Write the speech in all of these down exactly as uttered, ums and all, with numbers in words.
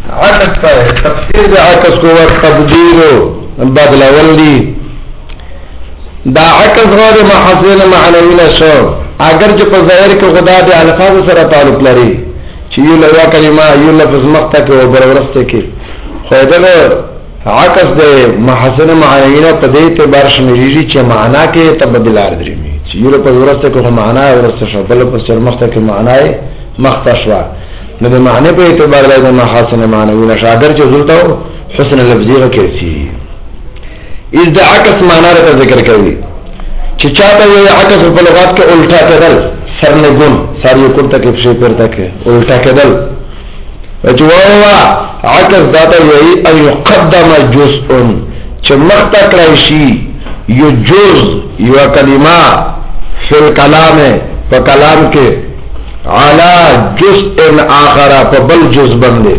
عکس تا ہے تفسیر دا عکس کو وقت تبدیلو بدل ولی دا عکس غیر محسن معنوی نشو اگر چې په ظاهر کې خدا د الفاظ سره تعلق لري چې یو لوا کلمه یو لفظ مخته کې او برورسته کې خو دا عکس د محسن معنوی نه په دې اعتبار شمیږي چې معنا کې تبدیلار درې چې یو لفظ ورسته کې معنا ورسته شو بل په سر مخته کې معنا مخته شو نو د معنی په اعتبار د محسن معنوی نه شاګر چې زلته حسن لفظي راکړي از د عکس معنا را ذکر کوي چې چاته یو عکس په لغت کې الټا کېدل سرنګون ساریو کوړه کې شی پرته کې الټا کېدل چې واوا عکس داته وی ان يقدم جزء چې مخته کړی شي یو جزء یو کلمه فی الکلام په کلام کې علا جزء آخر په بل جزء باندې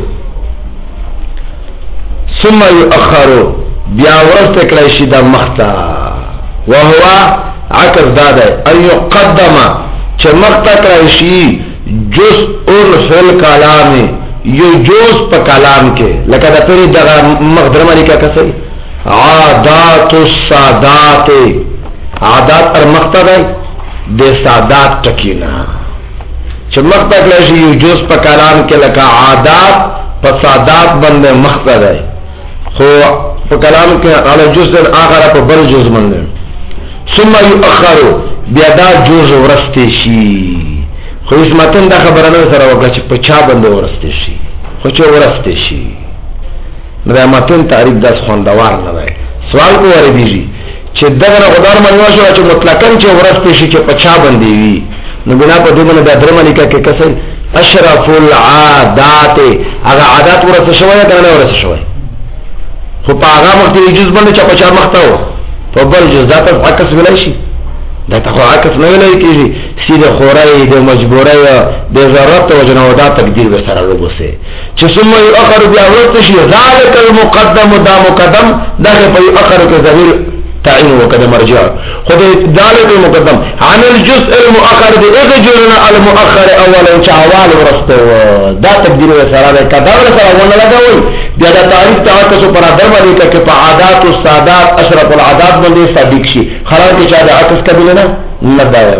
ثم يؤخر بیا ورسته کړی شي د مخته وهو عکس داده ان يقدم چې مخته کړی شي جزء فی الکلام یو جزء په کلام کې لکه د پری دغه مقدر باندې کا کسي عادات السادات عادات پر مخته ده د سادات ټکینا چې مخته کړی شي یو جزء په کلام کې لکه عادات په سادات باندې مخته ده خو په کلام کې على جزء اخر په بل جزء باندې ثم يؤخر بیا دا جزء ورسته شي خو اسمتن دا خبره نه سره وکړه چې په چا باندې ورسته شي خو چې ورسته شي نو دا متن تعریف د خوندوار نه دی سوال کو ورې دیږي چې دغه غدار منو شو چې مطلقاً چې ورسته شي چې په چا باندې وي نو بنا په دې باندې د درمنیکا کې کسر اشرف العادات هغه عادت ورسته شوی دا نه ورسته شوی خو په هغه وخت کې جز باندې چې په چا مخته و په بل جز دا ته عکس ویلای شي دا ته عکس نه ویلای کیږي سیده خورای د مجبورای د ضرورت او جنودا تقدیر به سره لوبسه چې ثم يؤخر بیا ورته شي ذالک المقدم دا مقدم دغه په اخر کې ظاهر تعین وکړه مرجع خدای ذالک المقدم عن الجزء المؤخر دغه جوړنا المؤخر اولا چاوال ورسته دا تقدیر به سره کدا سره ونه لګوي بیا دا تعریف تاسو پر درباري کې په عادات او سادات اشرف العادات باندې صادق شي خراب چې دا عکس کبیله نه نه دایر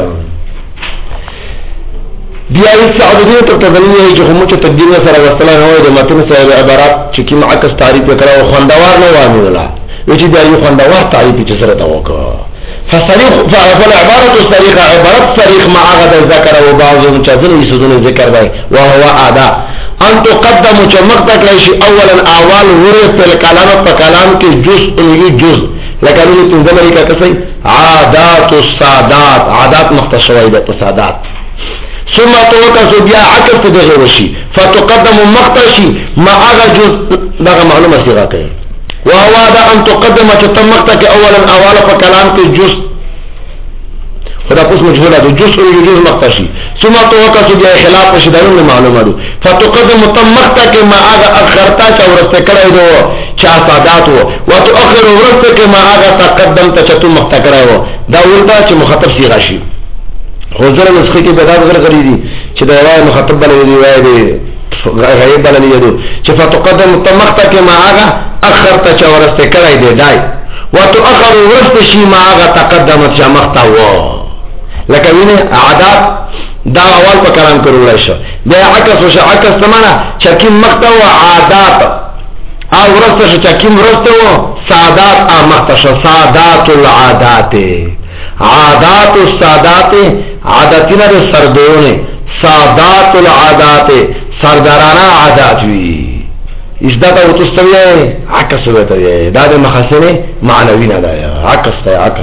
بیا یې سعودیه ته تبلیغ چې هم چې تقدیر سره وصله نه وي د متن سره عبارت چې کوم عکس تعریف کړو خوندوار نه وانه ولا چې دا یو خوندوار تعریف چې سره تا وکړه فصریح فالعبارة الصريح عبارة صريح مع غد ذكر وبعضهم چذل يسدون ذكر باي وهو آداء ان تقدم چمقتك ليش اولا اعوال ورث الكلام فكلام کے جزء انہی جزء لكن یہ تنظمری کا کسی عادات السادات عادات مختصوائدة السادات ثم توقع بیا عکس تدغه وشي فتقدم مقتشي مع غد جزء دغه معلومه صيغه کوي وهو دا ان تقدم تتمقتك اولا اوالا فكلام کے جزء خدا پس مجهولا دو جزء و جزء مقتشي ثم توقع بیا خلاف شدارون معلومه دو فتقدم تمقتك ما آغا اخرتا چا ورستکڑای دو چا سادات و وتؤخر ورستک ما آغا تقدم تا چا تم مقتکڑای و دا ولتا چا مخطب سیغا شي حضور نسخی کی بداد غیر غری دی چا دا روای مخطب بلنی دی روای دی غیب بلنی دی چا فتقدم تمقتك ما آغا اخرتا چا ورستکڑای دی دای وتؤخر ورستشی ما آغا تقدمت چا مقتاو لکه وینه عادات دا اول په کلام کې وروړی شو بیا عکس او عکس سمانا چکیم مقته و عادات او ورسته شو چکیم ورسته و سادات ا مقته شو سادات العادات عادات السادات عادتنا د سردونه سادات العادات سردارانه عادات وی ازداته وتستوي عکس وته دا د محسنه معنوي نه دا عکس ته عکس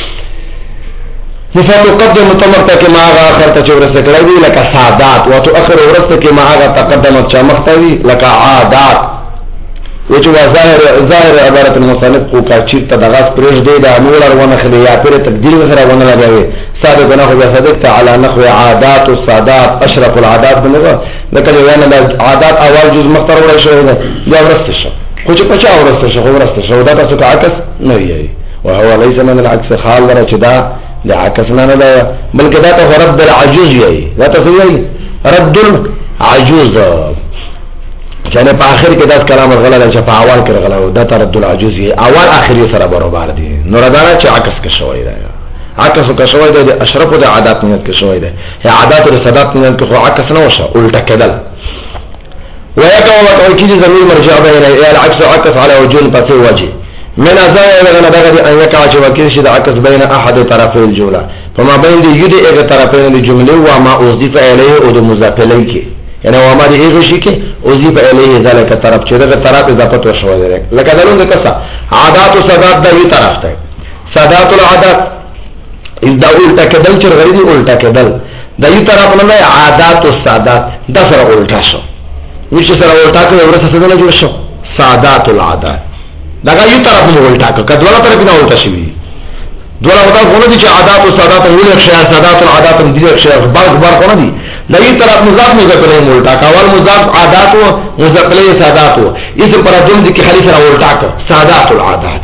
فتقدم تمرتك ما آغا آخرت چه ورسته کرائی لکا سادات وتؤخر ورسته که ما آغا تقدمت چه مختوی لکا عادات وچه و ظاهر ظاهر عبارت المصانف قوکا چیر تا دغاز پریش دی دا نولر ونخلی یا پیر تقدیر بسر ونلگوی صادق نخو یا صدقت على نخو عادات و سادات اشرف العادات بنگو لکا جوانا دا عادات اول جز مختر ورای شو دا یا ورسته شو خوچه پچا ورسته شو ورسته شو دا تاسو که عکس نوی وهو ليس من العكس خال ورا چه دا دا عکسنا نه دا بلکې دا ته رد العجوز یی دا ته یی رد العجوز چانه په اخر کې داس کلام غلط چې په اول کې غلط دا تردد العجوزي اول اخري سره برابر دي نو ردانه چې عکس کې شوی دی عکس کې شوی دی اشرف د عادت نیت کې شوی دی یا عادت او صدات نیت کې خو عکس نه وشه الټه کېدل ويقع وكيل زمير مرجع بين العكس عكس على وجه پس وجه من ازاي لغنا دغه ان يقع وكيل شد عكس بين احد طرفي الجمله فما بين دي يد اغه طرفين الجمله وما اضيف اليه او مضاف اليه یعنی وما دي اغه شي کې اضيف اليه ذلك طرف چې دغه طرف اضافه وشو دی لکه دلون د کسا عادات او صدات د یو طرف ته صدات العادات از دا الټا کېدل چې غریبي الټا کېدل د یو طرف نه عادات او صدات د سره الټا شو وش سره الټا کوي ورته څه نه جوړ شو سادات العادات دا یو طرف نه الټا کوي کډوله طرف نه الټا شي دوله ودا غوړي چې عادات او سادات ولې اشیاء سادات العادات دې اشیاء بعض بار غوړي دي دا یو طرف مضاف مضاف له الټا کاول مضاف عادات او مضاف له سادات او اسم پر جمله کې خلی سره الټا کوي سادات العادات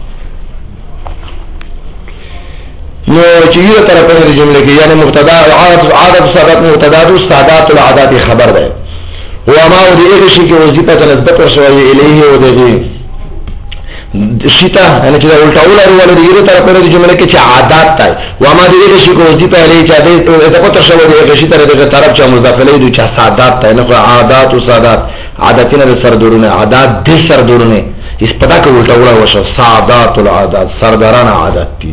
نو چې یو طرف په جمله کې یعنی مبتدا عادت عادت سادات مبتدا او سادات العادات خبر ده وما ودي ايه شيء کې وظیفه نسبت شوی الیه او دغه شیتا ان چې الټا ولا ورول دی یو طرف په جمله کې چې عادت تای وما دي ايه شيء کې وظیفه الیه چې دې ته پته شوی دی چې طرف دغه طرف چې مضاف الیه دی چې سادات تای نه عادت او سادات عادتونه سردورونه عادت دې سردورونه اس پتا کې الټا ولا وشو سادات العادات سرداران عادت دي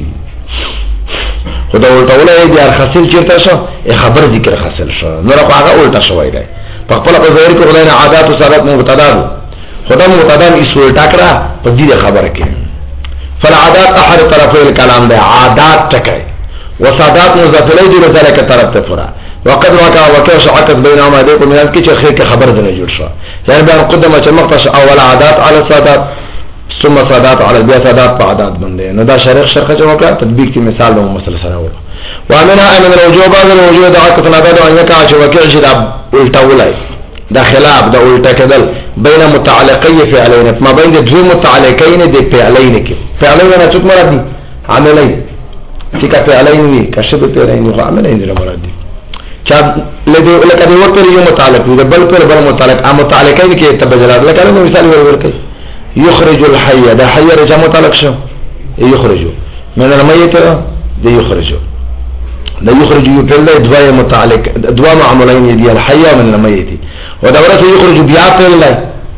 خدا الټا ولا دی حاصل چیرته شو خبر ذکر حاصل شو نو هغه الټا شوی دی په خپل په ظاهر کې خدای نه عادت او سادات مبتدا دي خدا مبتدا یې سوال ټاکرا په دې خبره کې فالعادات احد طرفي الكلام ده عادات تکي وسادات مضاف الیه دي ذلك طرف ته فرا وقد وقع وكيف شعكت بينهما دې په میراث کې چې خیر کې خبر ده جوړ شو یعنی بیان قدمه چې مختص اول عادات على سادات ثم سادات على البيع سادات په عادات باندې نو دا شرح شرح چې وکړه تطبیق کې مثال له مسله سره و وامنها ان الوجوب بعض الوجوب عقد نبض ان يقع وكيل شد الټا ولای دا خلاف دا الټا کېدل بین متعلقي فعلين ما بین د دوه متعلقین د فعلین کې فعلین نه څوک مراد دي عملین چې کا فعلین وي کشف فعلین او عملین نه مراد دي چا لدی لکه د وکړ یو متعلق دی بل پر بل متعلق ا متعلقین کې تبجلات لکه نو مثال ورکړي يخرج الحي ده حي رجع متعلق شو يخرج من الميت ده يخرج ده يخرج يفعل دواء متعلق دواء معمولين دي الحي من الميت ودورته يخرج بيعطل الله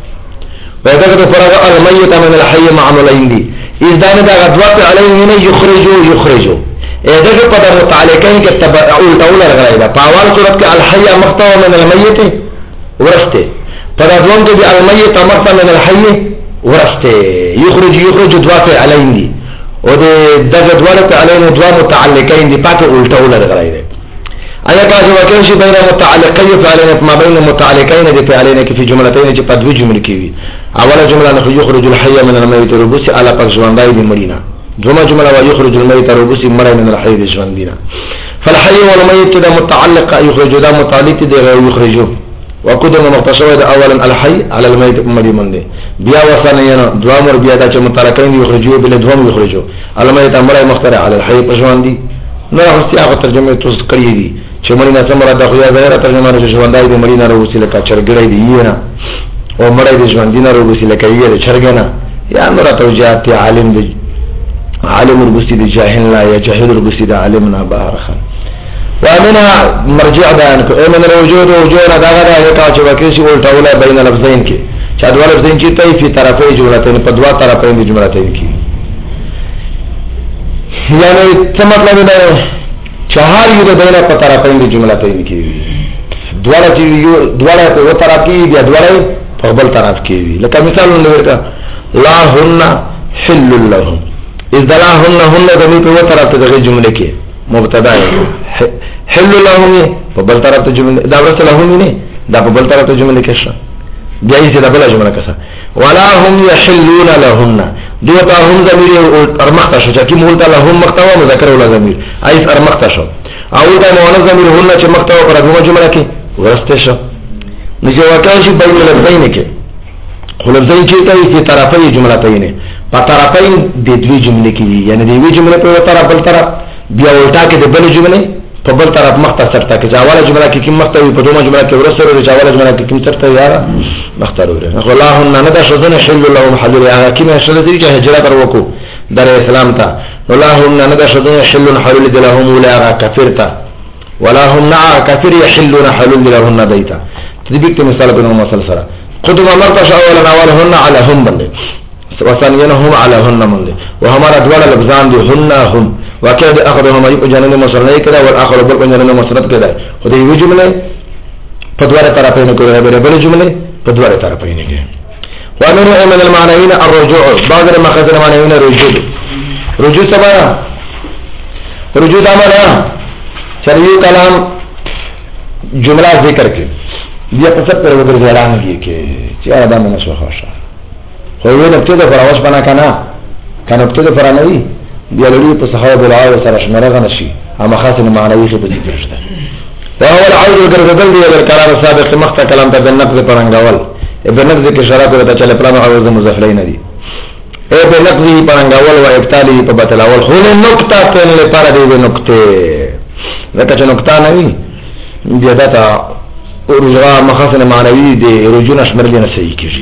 وذكر فرغ الميت من الحي معمولين دي اذا ده دواء عليه من يخرج يخرج اذا قد متعلقين كتبعوا الاولى الغيبه فاول صورت کې الحي مقطع من الميت ورسته فرضون دي الميت مقطع من الحي ورسته يخرج يخرج دواء عليه دي او د دغه دواړه په علینو دوا متعلقین دي پاتې الټا ولا غړای دي ایا کاږي وکړي چې بین متعلقین فعلین ما بین متعلقین دي په علینه کې په جملتين چې په دوه جملې کې وي اوله جمله نه يخرج الحي من الميت ربس على پک ژوندای دي مړینا دومره جمله وا يخرج الميت ربس مړی من الحي دي ژوندینا فالحي والميت ده متعلق يخرج ده متعلق دي يخرجو وقدم مختصر ده اولا الحي على الميت مړی منده بیا وسنه دوا مر بیا د متعلقین يخرجو بل دوم يخرجو الميت مړی مخترع على الحي پښوندي نو هغه ترجمه توس کړی دي چې مړی نه سمره د خو یا غیر ترجمه راځي ژوندای دي مړی نه وروسته لکه چرګړی دی نه او مړی دي ژوندۍ نه وروسته لکه یې چرګنه یا نور توجیهات عالم دی عالم ورغستی دی جاهل لا یا جاهل ورغستی دی عالم نه بارخه وامنها مرجع بیان کو من الوجود وجود دا غدا یکا چې وکړي چې ولټوله بین لفظین کې چې د لفظین چې ته په طرفه جملتين په دوا طرفه دي جملتين کې یعنی څه مطلب دی چهار یو د بین په طرفه دي جملتين کې دواړه چې یو دواړه په طرف کې دي دواړه په بل طرف کې وي لکه مثال ورکړه لا هن حل لهم اذا لا هن هن د په طرف ته د جمله کې مبتدا حل لهم په بل طرف ته جمله دا ورته لهم نه دا په بل طرف ته جمله کې شته بیا یې دا بل جمله کسه ولا هم يحلون لهن دوته هم ضمیر ارمخته شو چې مولته لهم مختوا مذکر ولا ضمیر ایس ارمخته شو او دا مؤنث ضمیر هن چې مختوا پر دغه جمله کې ورسته شو نو چې واقعي شي بین لفظین کې خلفظین چې ته په طرفي جمله ته نه په طرفین د دوی جمله کې یعنی د وی جمله په طرف بل طرف بیا ولټا کې د بل جمله په بل طرف مخته سرته کې چاواله جمله کې کوم مخته وي په دومره جمله کې ورسره چاواله جمله کې کوم سرته یاره مخته وره اللهم نه دا شذن حل لهم حلل هغه کې شذ دي چې هجرت ورکو در اسلام ته اللهم نه دا شذن حل حلل لهم ولا کافرته ولا هم نا کافر يحلون حلل لهم دیتا تدبیق ته مثال په نوم مثال سره خود ما مرتش اولا اولهن على هم بنده وثانيهم على هن بنده وهمارا دوال لفظان دي هن هم واقع دي اخرهم ايب جانب مصرنه كده والاخر بل جانب مصرت كده خود یو جمله په دواره طرفین کوي به بل جمله په دواره طرفین کې وامر من المعنيين الرجوع بعض المخازن المعنيين رجوع رجوع سبا رجوع عمله چریو کلام جمله ذکر کې بیا په څه پر وګرځي اعلان کې کې چې دا مې نشو خوښه خو یو نقطه د فراوش بنا کنه کنه نقطه د فرانوي بیا لري په صحابه العاو سره شمرغه نشي اما خاصه معنوي خو په دې کې شته دا هو العاو ګرځدل دی د قرار سابق مخته کلام ته د نقد پرنګول ابن نقد کې شراب ته چله پلان او د مزفلین دي اے په نقد پرنګول او ابطالي په بتلاول خو نقطه ته لپاره دی نقطه ځکه چې نقطه نه وي بیا دا ته ورغه مخاصنه معنوي دي رجونه شمرل نه صحیح کیږي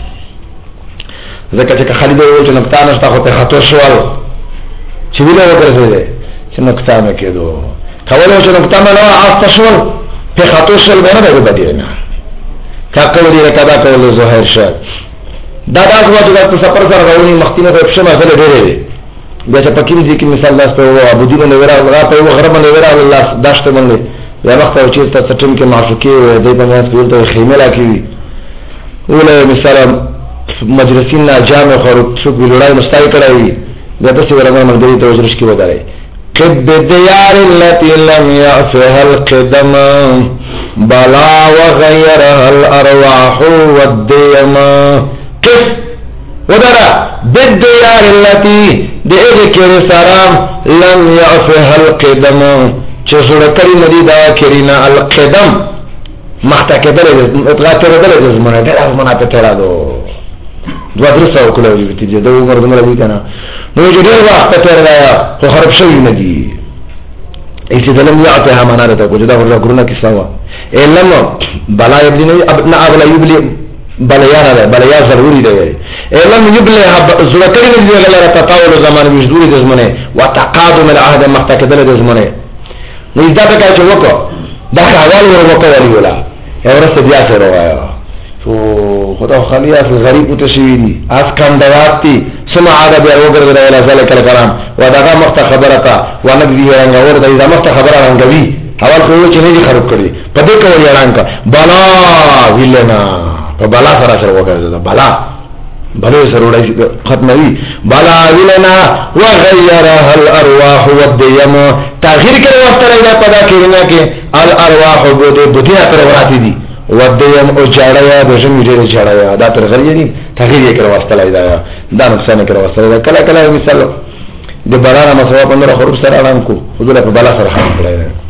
ځکه چې خالد وایي چې نقطه نشته خو ته خطر شوال چې ویله وکړه چې نقطه نه کېدو کولای چې نقطه نه واسطه شول په خطر شول نه به بدی نه کاکو دې کدا کول زهیر شه دا دا وایي چې سفر سره غوونی مختینه په شمه سره ډېرې بیا چې پکې دي کې مثال داس په ابو دین نو ورا هغه په غرب نو ورا الله داشته باندې یا وخت او چې ته ټیم کې معشوقي وي د په ناس کې ته خیمه لا کوي ولا مثال مجلسین نه جامع خور څوک ویلای مستای کړی دا د څه ورغه مندري ته وجرش کې وداري قد ديار التي لم يعفها القدم بلا وغيرها الارواح والديم كيف ودرا بالديار التي دغه سلام لم يعفها القدم چې سره کړی ندی دا کرینا القدم مخته کېدل اطلاق کېدل د زمانه د زمانه په تر راځو دوه درسه وکړو چې د عمر دمر وی کنه نو چې ډېر وخت تر رایا خو خراب شوی ندی ایسه دلم یعطيها منارته کو جدا ورته ګرونه کې سوا علم بلا یبلی نه ابن ابلا یبلی بلیا نه بلیا ضروری دی علم یبلی زړکړي نه دی غلره تطاول زمانه مزدوري د زمانه وتقادم العهد مخته کېدل د زمانه نو دا څنګه چې وکړه دا حوال ور وکړ ویلا اورسته بیا سره وایا تو خدا خلیه فی غریب تشویدی اس کندواتی سمع عادة بیا وګرځول ولا ذلك الكلام وداغه مخته خبره تا ونبي رنګ اور دا مخته خبره رنګوي اول خو چې نه خراب کړی په دې کې وی رنګ بلا ویلنا په بلا سره سره وګرځول بلا بلو سره ختموي بلا ویلنا وغيرها الارواح والديم تغییر کړي وخت راځي په دا کې نه کې الارواح بده بده تر وراتي دي ودیم او جاړیا د ژوند ډېر جاړیا دا تر غریې دي تغییر یې کړو واستلای دا دا نقصان کړو واستلای کله کله مثال د باران مسوا پندره خروب سره اعلان کو حضور په بالا سره حق کړی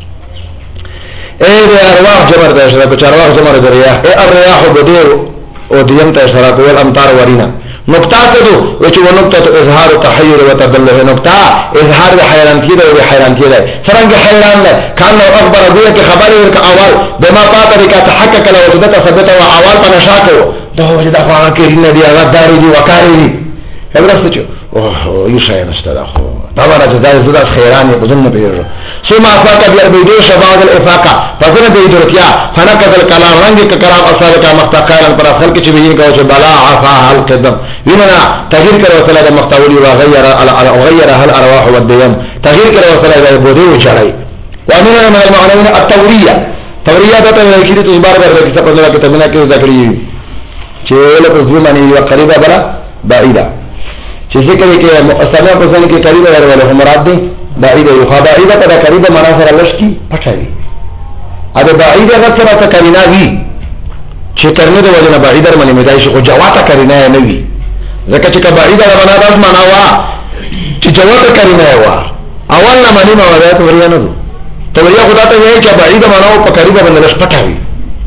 اے د ارواح جبر د اشراف چارواح جمر د ریاح اے الرياح بدر او دیم ته اشاره کول امطار ورینا نقطه ته و چې نقطه اظهار تحیر و تدله نقطه اظهار د حیرانتی او د حیرانتی ده څنګه حیران ده کانه اخبار دې کې خبر ورک اول بما پاتې کا تحقق له وجدت ثبت او اول په نشاکو دا وجه د افغان کې نه دی هغه داري دی وکاري دی هغه څه او یو شای نشته دا خو دا ولا جزای زړه خیران په ځنه پیژو ثم افاق بیا به دې شباب الافاقه فزن به درکیا فنکذ الكلام رنگ ک کلام اصل کا مختقال پر اصل کې چې ویل کو چې بلا عفا القدم وینا تغییر کړو صلی الله مختولی وغیر غیر هل ارواح والديم تغییر کړو صلی الله بده وچړای وامن من المعنى التوريه توريه ته کې د تزبار ورته څه په لاره کې تمنا کې ذکرې چې له په ځمانه یو قریبه بلا بعیده چې ذکر کې مؤثره په ځان کې قریبه ورول مراد دي بعیده یو خبائیده ته قریبه معنا سره لشکی پټوي اده بعیده غسره ته کرینا وی چې کرنه د وجنه بعیده باندې مدای شي خو جواته کرینا نه وی ځکه چې بعیده معنا داس معنا وا چې جواته کرینا وا اول نه معنی موارد وریا نه ته وریا خدای ته وی چې بعیده معنا په قریبه باندې لش پټوي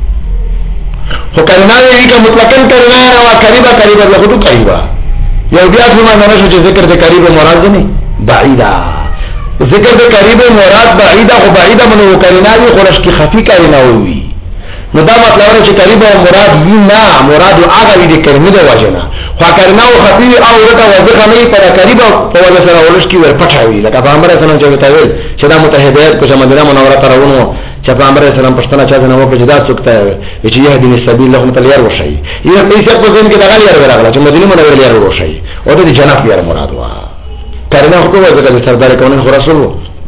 خو کرینا وی چې مطلقاً کرینا وا قریبه قریبه له قریبه یو بیا څه معنی نشو چې ذکر د قریب مراد نه بعیدا ذکر د قریب مراد بعیده او بعیده منو کریناوی خورش کی خفی کریناوی نو دا مطلب چې قریب او مراد وی نه مراد هغه وی د کرینه د وجنه خو کریناو خفی او ورته وځه نه پر قریب په وجه سره ورش کی ور پټاوی لکه پیغمبر اسلام چې وتاویل چې دا متحدیت کو چې مدینه منوره ته راونو چې پیغمبر اسلام پښتنه چا نه وکړي دا څوکته وي چې یهدی السبیل لهم تلیار وشي یې پیسې په ځین کې دا غلی راغله چې مدینه منوره لري وشي او د جنت یې مراد وا کرینه خو په وجه د سردار کونه خو رسول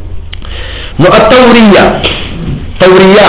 نو التوریه توریه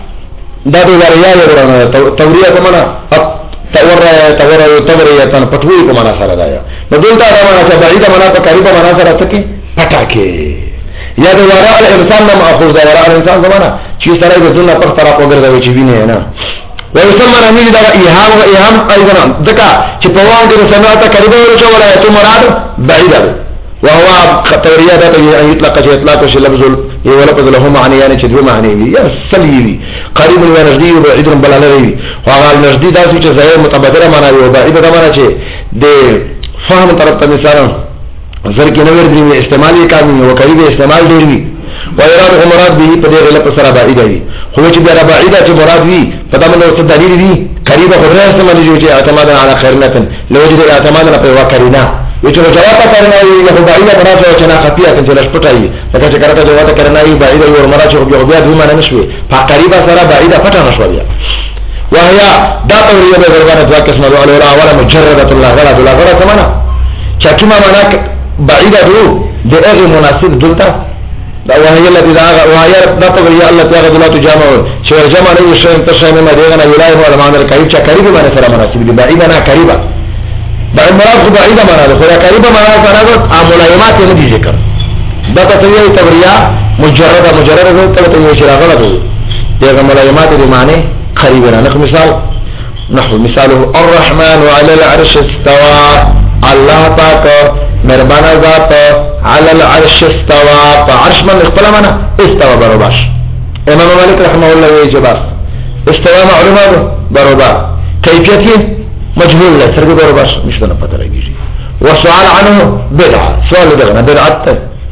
دا د وریا ورانه توریه کومه تور تور توریه تن پټوي کومه سره دا نو دلته دا معنا چې بعیده معنا په قریبه معنا سره تکي پټاکه یا د ورا الانسان نه ماخذ دا ورا الانسان زمانہ چې سره د دنیا پر طرف وګرځوي چې ویني نه ويسمى نميل دا ايهام وايهام ايضا ذکا چې په وان کې سماعت قریبه ورچو ولایت مراد بعیده وهو توریه دا ته اطلاق چې اطلاق شي لفظ یو لفظ له معنی یعنی چې دوه معنی وي یا سلیوی قریب و نزدې او بعید بلالوی هغه نزدې دا چې ظاهر متبادره معنی او بعید دا معنی چې د فهم طرف ته مثال زر کې نو ورته استعمالي کامي او قریب استعمال ډیر وي و اراده مراد به په دې غلط پر سره بعید وي خو چې دا بعید چې مراد وي په دا منو څه دلیل وي قریب خو راځي معنی چې اعتماد علی خیرنه لوجد اعتماد نه په وکرینا وچو جواب کرنا وی له بعیده مراد او چنا خفیه چې لږ پټای لکه چې کرته جواب کرنا وی بعیده او مراد چې بیا بیا دوی معنی نشوي په قریبه سره بعیده پټه نشو بیا وهي دا توریه به ورغانه دوا قسمه له اوله مجرده الله غلا الله غلا سمانا چې کیما معنا بعیده دو دغه مناسب دلته دا وهي الذي دا وهي دا توریه الله تعالی دلته جامع چې جمع نه شي تشامه ما دیغه نه ویلای هو معنا قریب چې قریب معنی سره مناسب دي بعیده نه قریبه بعد مراد خو بعیده معنا ده خو قریبه معنا سره د ملایمات نه دي ذکر دا توریه توریه مجرده مجرده ته ته یو شراغه ده دغه ملایمات دي معنی قریب نه نحو مثال نحو مثاله الرحمن على العرش استوى الله پاک مهربان ذات على العرش استوى عرش من خپل معنا استوى برابر امام مالک رحمه الله وی جواب استوى معلومه برابر کیفیت مجهول له سرګو برابر مشته نه پته لګیږي وسؤال عنه بدعه سوال دغه بدعت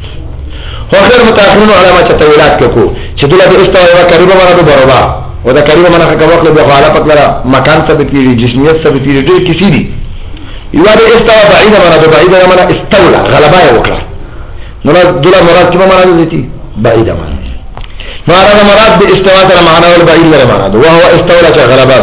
هو خير متاخرون علامات التويلات کو چې دغه استوى قریبه معنا برابر و دا قریبه معنا کا وخت له حاله پتل مکان ثابت کیږي جسمیت ثابت کیږي ډیر کسی دي یو دا استوى بعیده معنا بعیده معنا استولى غلبه وکړه نو دغه مراد کومه معنا دي بعیده معنا مراد مراد به استوى سره معنا ول بعید سره معنا ده وهو استولى غلبه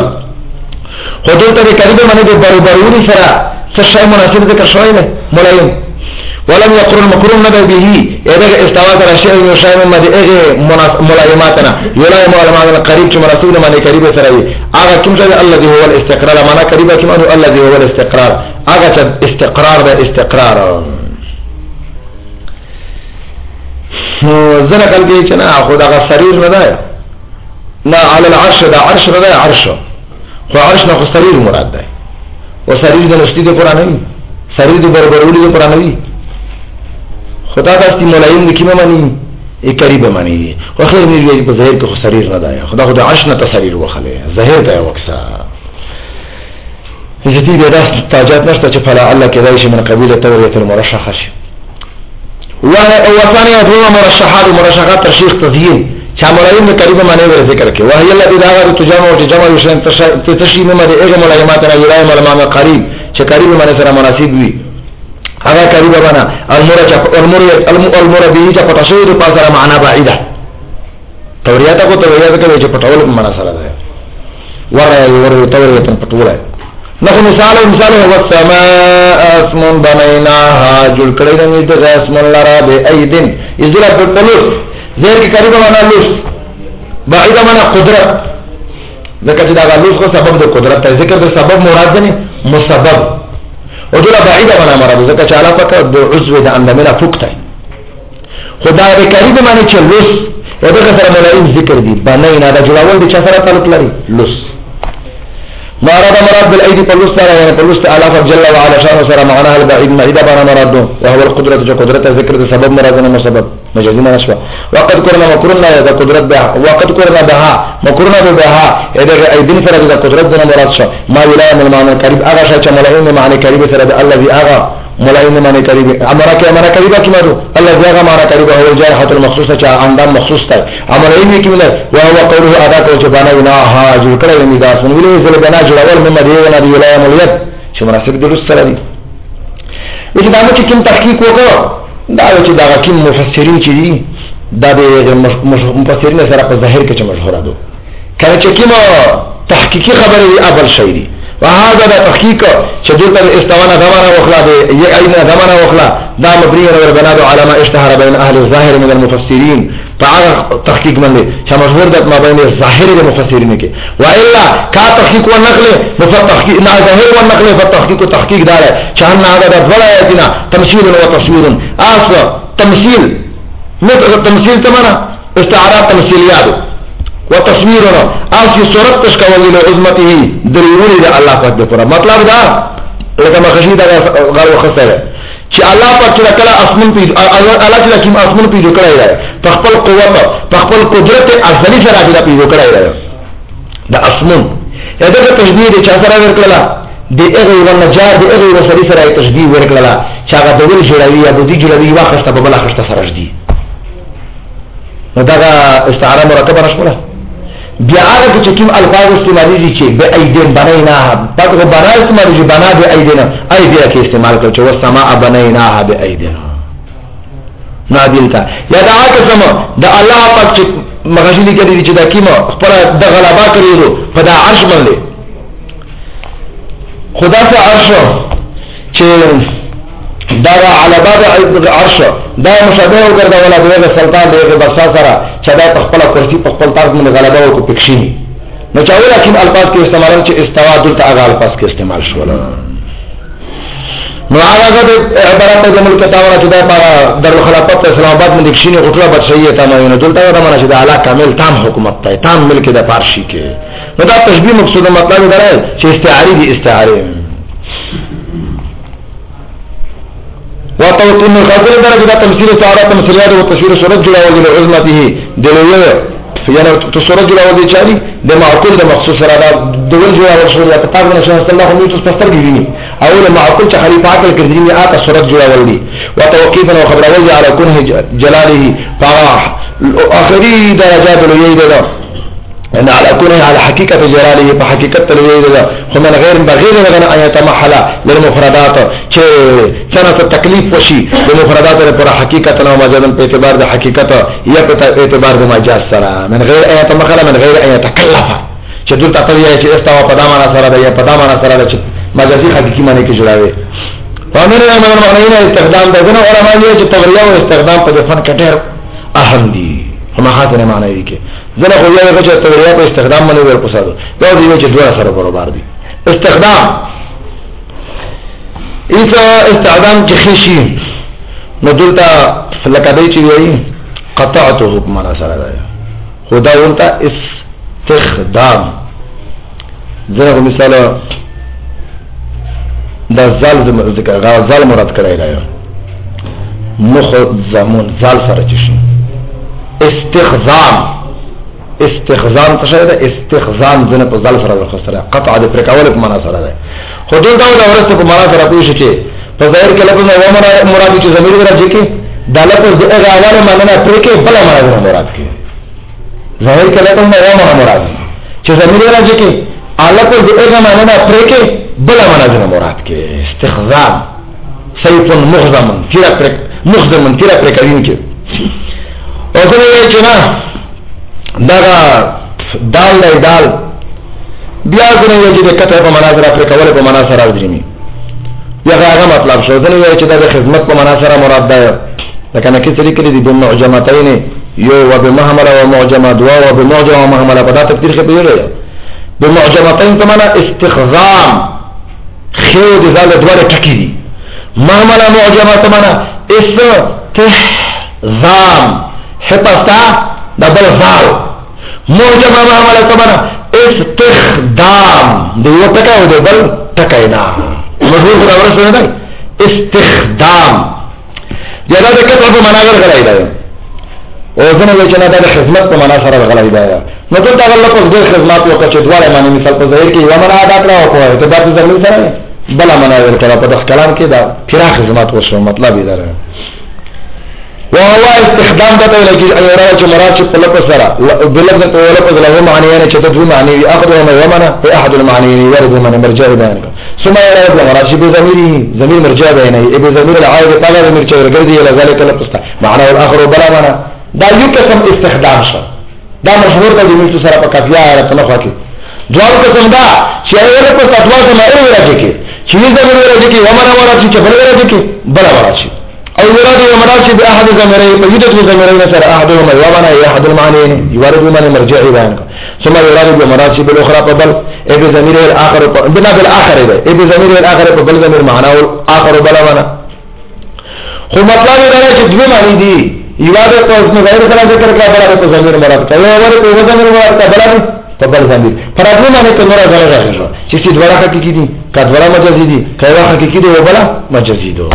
خودل ته قریبه معنا د برابرونی سره څه شی مناسب ذکر شوی نه ملایم ولم يقرن مقرون نبي به اذا استوى سره شی یو شی ما دي اغه ملایماتنا یلایم علماء قریب چې مرسول معنا قریب سره وي هغه کوم ځای الذي هو الاستقرار معنا قریبه کوم الذي هو الاستقرار هغه استقرار ده استقرار زنه کله چې نه خو دا سریر نه ده نه على العرش ده عرش ده عرش خو عرش نه خو سریر مراد ده او سریر د نشتی د قران نه سریر د بربرولي د قران نه خدا داستی ملایم د کیمه معنی ای قریبه معنی خو خیر نه وی په ظاهر کې خو سریر نه ده خدا خو د عرش نه تسریر وخله ظاهر ده وکسا هیڅ دې راست تاجات نشته چې فلا الله کې دایشه من قبيله توریه المرشحه شي وثانيه هو مرشحات مرشحات ترشيح تزيين شاملين قريبه معنی ور ذکر کې وهي الذي داغه تجمع او جمع شین تشی نه مده هغه ملایمات نه یلای ملما قریب چې قریب معنی سره مناسب وي هغه قریبه معنا المرجع المر المربي چې پټه شوی د پاسره معنا بعیده توریاته کو توریاته کې چې پټول معنا سره ده ور ور توریاته پټول نحو مثال مثال هو السماء اسم بنيناها جل کړه دې د اسم لرا به ايدن اذا بالطلوع زیر کی قریبه معنا لوس بعیده معنا قدرت ځکه چې دا لوس کو سبب د قدرت ته ذکر د سبب مراد نه مسبب او دغه بعیده معنا مراد ځکه چې علاقه د عضو د اندامه فوقته خدای به قریبه معنی چې لوس دغه سره ملائم ذکر دي بنینا دا جوړول د چا سره تعلق لري لوس مراد مراد بالايدي باللوس سره يعني باللوس علاقه جل وعلا شان سره معناها البعيد بعيده بنا مراد وهو القدره جو قدرت ذکر د سبب مراد نه مسبب مجازي ما نشوا وقد كنا مقرنا اذا قدرت بها وقد كنا بها مقرنا بها اذا ايدين فرد د قدرت نه مراد شو ما ولا من معنى قريب اغه چې ملائم معنی قریب سره د الذي اغه ملائم معنی قریب امر کې امر قریب کې مرو الله جاء امر قریب هو جارحه المخصوصه چا اندام مخصوص تا امرین کې مله او هو قوله ادا کو چې باندې نه ها جوړ کړی نه دا سن ویلې زله بنا جوړول مې دی نه دی ولایم الیت چې مناسب درست سره دي چې دا چې کوم تحقیق وکړو دا چې دا کوم مفسرین چې دي دا د مفسرین سره په ظاهر کې مشهور دي کله چې کوم تحقیقی خبره اول شي دي وهذا دا تحقیق چې دلته استوانه زمانه وخلا دی یک اینا زمانه وخلا دا مبني على بناء على ما اشتهر بين اهل الظاهر من المفسرين فهذا تحقیق باندې چې مشهور ده ما بین الظاهر المفسرين کې والا کا تحقیق والنقل مفتحقیق نه ظاهر والنقل فتحقیق تحقیق دار چې ان هذا د ولایتنا تمثيل وتصوير اصل تمثيل مثل تمثيل تمنا استعارات تمثيليات وتصويرنا اصل صورت تشکول له عظمته دریونی د الله پاک د پورا مطلب دا لکه مخشی دا غار وخسره چې الله پاک چې کله اسمان په الله چې کوم اسمان په جوړ کړی دی په خپل قوت په خپل قدرت ازلی سره دا په جوړ کړی دی دا اسمان دا تشبیه دي چې سره ورکړه د هغه ونجار د هغه وسری سره تشبیه ورکړه چې هغه د ول جوړوي یا د دې جوړوي واخسته په بل اخسته سره دی نو دا استعاره مرکبه نشوله بیا هغه چې کوم الفاظ استعمالي دي چې به ايدين بنيناها تاسو بنا استعمالي چې بنا به ايدين ايدين کې استعمال کوي چې والسماء بنيناها بايدينا نادلتا یا دا هغه سم د الله پاک چې مغشي کې دي چې دا کیمه خپل د غلبا کړیو په دا عرش باندې خدا ته عرش چې دا على باب عرش دا مشابه وګرځول د سلطان د بادشاہ سره چې دا خپل کرسي په خپل طرف باندې غلبه وکړي پکښینی نو چې اوله کوم الفاظ کې استعمال چې استوا دلته هغه الفاظ کې استعمال شول نو هغه د عبارت د ملک تاوره چې دا په درو خلافت اسلام آباد باندې کښینی غټه بچیه تمامه دلته دا معنی چې د اعلی کامل تام حکومت ته تام ملک د پارشي کې نو دا تشبیه مقصود مطلب درای چې استعاری دي استعاره وتوقين الخاطر درجه دا تمثيل ساره تمثيلات وتصوير صورت جوړول له عظمته دلويه یعنی تصویر جوړول دي چاري د معقول د مخصوص را دا دول جوړول شو یا په تاسو نشه الله هم تاسو پستر کیږي او له معقول چې خلیفہ عقل کړی نه آتا صورت جوړول دي وتوقيفا وخبرول على كنه جلاله فراح اخري درجات له ان على كونه على حقيقه جلاله بحقيقه تلويه هم من غير بغير لغنا ان يتمحل للمفردات چې سنه التكليف وشي للمفردات پر حقيقه او مجاز په اعتبار د حقیقت یا په اعتبار د مجاز سره من غير ان يتمحل من غير ان يتكلف چې دلته په یوه چې استوا په دامه سره د یا په دامه سره چې مجازي حقيقي معنی کې جوړاوي فامر نه معنی نه استخدام دغه علماء چې تغریه او استخدام په فن کې ډېر اهم دي هم خاطر معنی دي کې زنه خو یو چې تغریه په استخدام باندې ورپسادو دا دی چې دوه سره برابر دي استخدام ایسا استعدام چې خشي نو دلته لکه دی چې وایي قطعته حکم را سره دی خدا ولته استخدام زه مثال دا زال ذکر غزال مراد کړی دی مخزمون زال سره چې شي استخزام استخزام څه ده استخزام ځنه په ځل سره راخسره قطع د پرکاول په معنا سره ده خو دلته دا ورته په معنا سره پوښتنه چې په ظاهر کې لفظ او مراد چې زمير راځي کې د لفظ د اغاواله معنا پرې کې بل معنا مراد کې ظاهر کې لفظ او مراد چې زمير راځي کې لفظ د اغاواله معنا پرې کې بل معنا مراد کې استخزام سيف مخزم فيرا پرک مخزم فيرا پرکاوین کې او څنګه چې نه دغه دال دی دال بیا څنګه چې د کته په معنا سره پر کوله په معنا سره ودرېمي یا هغه مطلب شو څنګه چې د خدمت په معنا سره مراد ده لکه نه کې څه لیکلي دي د معجمتين یو و بمهمله و معجمه دوا و بمعجمه و مهمله په دا تفسیر کې پیږي بمعجمتين په معنا استخزام خو د زال دوه ټکی دي مهمله معجمه په معنا استخزام حپستا دبل زال موجمه معامله کمانا استخدام دیو تکاو دی بل تکاینا مجبور خدا ورسو ندائی استخدام جدا دا کتر پا مناگر غلائی دایا اوزن ویچنا دا دا خدمت پا منا سر غلائی دایا نتون تا غلق پا دیر خدمات وقت چه دوار مانی مثال پا ظاہر کی ومن آدات را وقوه اعتبار تا زمین سر ہے بلا مناظر کړه په دغه کلام کې دا فراخ خدمات وشو مطلب یې دا وهو استخدام د ته لګي ایرا چې مراد چې په لپس سره بلغه په لپس له معنی نه چې ته دوه معنی اخذ او ومنه په احد المعنيين ورد من مرجع بیان ثم يرى مراد چې به ضميري ضمير مرجع بیان ای به ضمير العائد طالب مرجع ورګردي الى ذلك لپس معنى الاخر بلا معنى دا یو قسم استخدام شو دا مشهور د دې سره په کافیه په لغه کې دوه قسم دا چې ایرا په تطوا سره ایرا راځي کې چې ضمير راځي کې ومنه راځي چې بل راځي کې بلا راځي او يراد ومراد به احد ضميرين فيوجد ضميرين سر احدهما ومنع احد المعنيين يورد من مرجع بيان ثم يراد بمراد بالاخرى فبل ابي ضمير الاخر بنا بالاخر ابي ضمير الاخر فبل ضمير معناه الاخر بلا معنى خو مطلب دا چې دوه معنی دي يراد په اسم غیر سره ذکر کړه بل په ضمير مراد کله ور په ضمير مراد بل په بل ضمير فرض نه ته مراد راغلی چې چې دوه حقيقي دي کډوړه مجازي دي کله حقيقي دي وبلا مجازي دي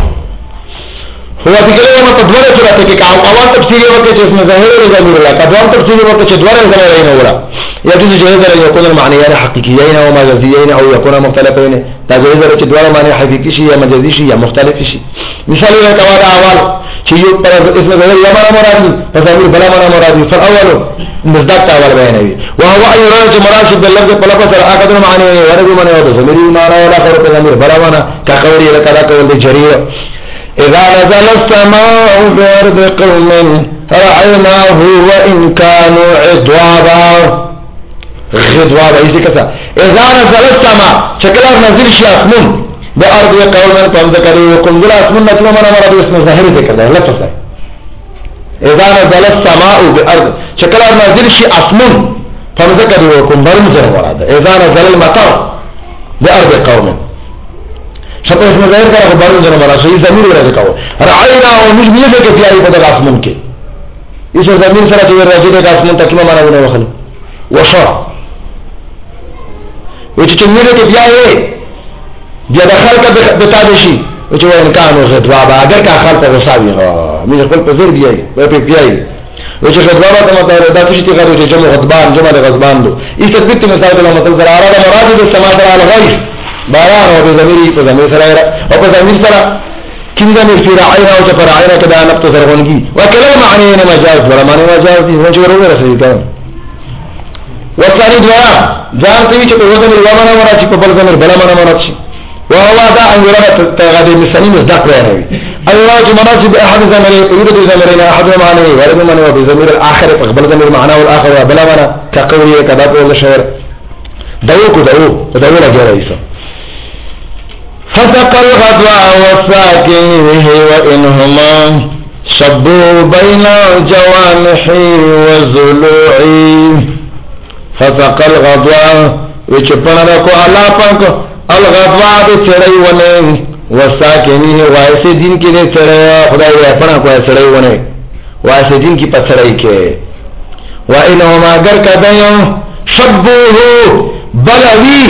هو دغه ما په دوه صورت کې کاو اول تفسیر وکړي چې اسمه ظاهر او ضمیر الله کډوان تفسیر وکړي چې دوه ځای نه ولا يجوز جهاز يكون المعنيان حقيقيين او مجازيين او يكون مختلفين تجوز چې دوه معنی حقيقي شي یا مجازي شي یا مختلف شي مثال یو کوا اول چې یو پر اسمه ظاهر یا معنا مرادي ضمیر بلا معنا مرادي فالاول مصداق اول بیانوي وهو ايراد مراد باللفظ په لفظ سره اكد المعنى ورد من او ضمیر معنا ولا خبر ضمیر بلا معنا كقولي لكذا قول جرير إذا نزل السماء بأرض قوم رعيناه وإن كانوا عضوابا غضوابا إيسي كسا إذا نزل السماء شكلا نزل شيء أسمون بأرض قوم فانذكروا وكم ذل أسمون نتلو من مرض اسم ظاهر ذكر ده لفظ إذا نزل السماء بأرض شكلا نزل شيء أسمون فانذكروا وكم برمزر مراد إذا نزل المطر بأرض قوم شپه اسمه ظاهر کړه خو بارو جن مرا صحیح ضمیر راځي کاو رعینا او مش مې کې پیاري په دغه اسمن کې ایسو ضمیر سره چې راځي د اسمن تکمه معنا ونه وخل وشا و چې څنګه کې پیاري بیا دخل کا بتا دي شي و چې وان کانو غدوا اگر کا خپل په وساوي ها مې خپل په زور دی په په پیاري و چې غدوا ته مته دا چې غدوا چې جمع غضبان جمع غضبان دو ایسو ثبت مثال له مطلب سره اراده مراد د سما سره الغیث باران او ضمیر په ضمیر سره او په ضمیر سره کیندا مې فی رعینا او چې فرعینا کدا نقطه سره ونګي وکلام معنی نه مجاز ولا معنی مجاز دي چې ورو رسېږي تا وثانی دوا ځان ته چې په ضمیر ومنه ورا چې په بل ضمیر بل منه ورا شي وهو دا ان يرى تغادر مثالي مصداق وينوي الله جمعنا باحد ضميرين يريد ضميرين احد معنى ورد معنى وبضمير الاخر فقبل ضمير معناه والاخر بلا معنى كقوله كذا قول الشعر دوق دو دو لا جريسه فسق الغدوى والساكنه وإنهما شبوا بين جوانحي وزلوعي فسق الغدوى وچپنا کو الله پاک الغدوى دې چړای ونه والساكنه وایسه دین کې دې چړای خدای یې پنا کو چړای ونه وایسه دین کې پڅړای کې وإنهما اگر کدایم شبوه بلوی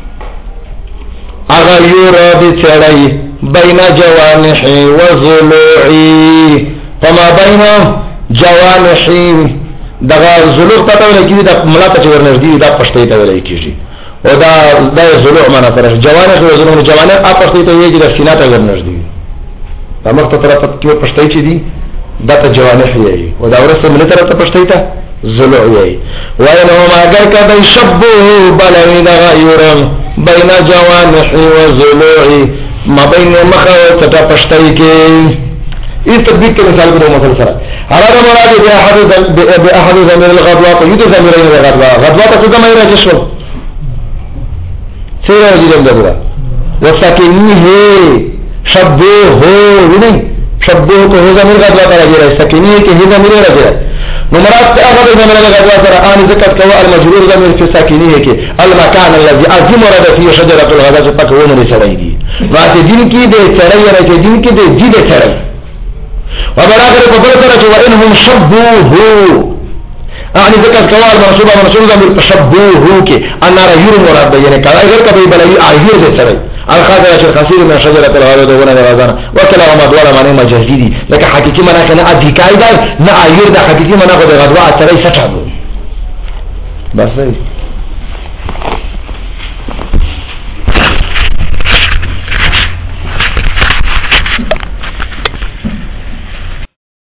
اغیور دی چڑی بین جوانحی و ضلوعی فما بین جوانحی دغا ضلوع پتا ولی کی دا ملاتا چه ورنجدی دا پشتی تا ولی کیجی و دا دا ضلوع مانا پرش جوانحی و ضلوع جوانح آ پشتی تا یجی دا سینا تا ورنجدی دا مخت طرف کیو پشتی چی دی دا تا جوانحی یی و دا ورست ملی طرف تا پشتی تا ضلوع یی و اینهما اگر کدی شبو بلوی دغا یورم بین جوانحی و ضلوعی ما بین مخا و تتا پشتائی کے اس تطبیق کے مثال کو مثل سرا حرار مراد بی احد ضمیر الغدوات یدو ضمیرین الغدوات غدوات تو ضمیر جشو سیرہ وزیدم دبرا وساکنی ہے شبو ہو نہیں شبو کو ہو ضمیر غدوات رجی رہا ہے سکنی ہے کہ ہی ضمیر رجی رہا ہے نمرات اخذ ضمير الغدوة ترى ان ذكرت كوا المجرور ضمير في ساكنيه كي المكان الذي اظم ورد فيه شجره الغدوة تكون لسريدي واسه دين کی دے چڑای رہے کہ دین کی دے جی دے چڑای وبراغر فبرت وانهم شبوه ان ذكرت كوا المنصوب منصوب ضمير تشبوه كي ان رجل مراد یعنی کڑای غیر کبھی بلای اہیر دے چڑای الخاطر شر خسير من شجرة الغدوة وانا غزانا وكلاهما دولا معنی مجازی دی لکه حقیقی معنی کنه ادیکای دا نه ایر دا حقیقی معنی خود غدوة اتری سچا دو بس